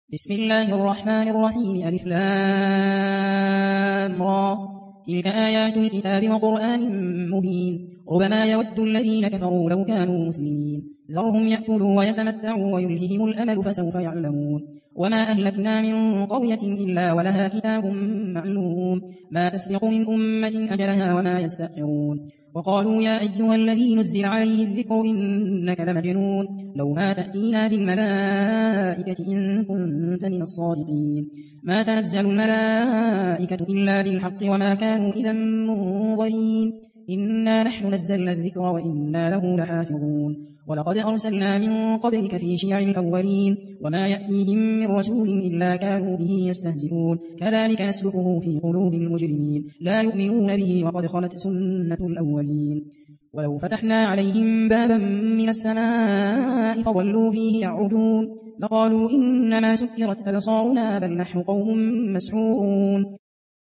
بسم الله الرحمن الرحيم ألف لام را تلك آيات الكتاب وقرآن مبين ربما يود الذين كفروا لو كانوا مسلمين ذرهم يأكلوا ويتمتعوا ويلههم الأمل فسوف يعلمون وما أهلكنا من قرية إلا ولها كتاب معلوم ما تسبق من أمة أجلها وما يستأخرون وقالوا يا أيها الذي نزل عليه الذكر إنك لمجنون لو ما تأتينا بالملائكة إن كنت من الصادقين ما تنزل الملائكة إلا بالحق وما كانوا إذا منظرين إنا نحن نزلنا الذكر وإنا له لحافظون ولقد أرسلنا من قبلك في شيع الأولين وما يأتيهم من رسول إلا كانوا به يستهزئون كذلك نسلكه في قلوب المجرمين لا يؤمنون به وقد خلت سنة الأولين ولو فتحنا عليهم بابا من السماء فظلوا فيه يعرجون لقالوا إنما سكرت أبصارنا بل نحن قوم مسحورون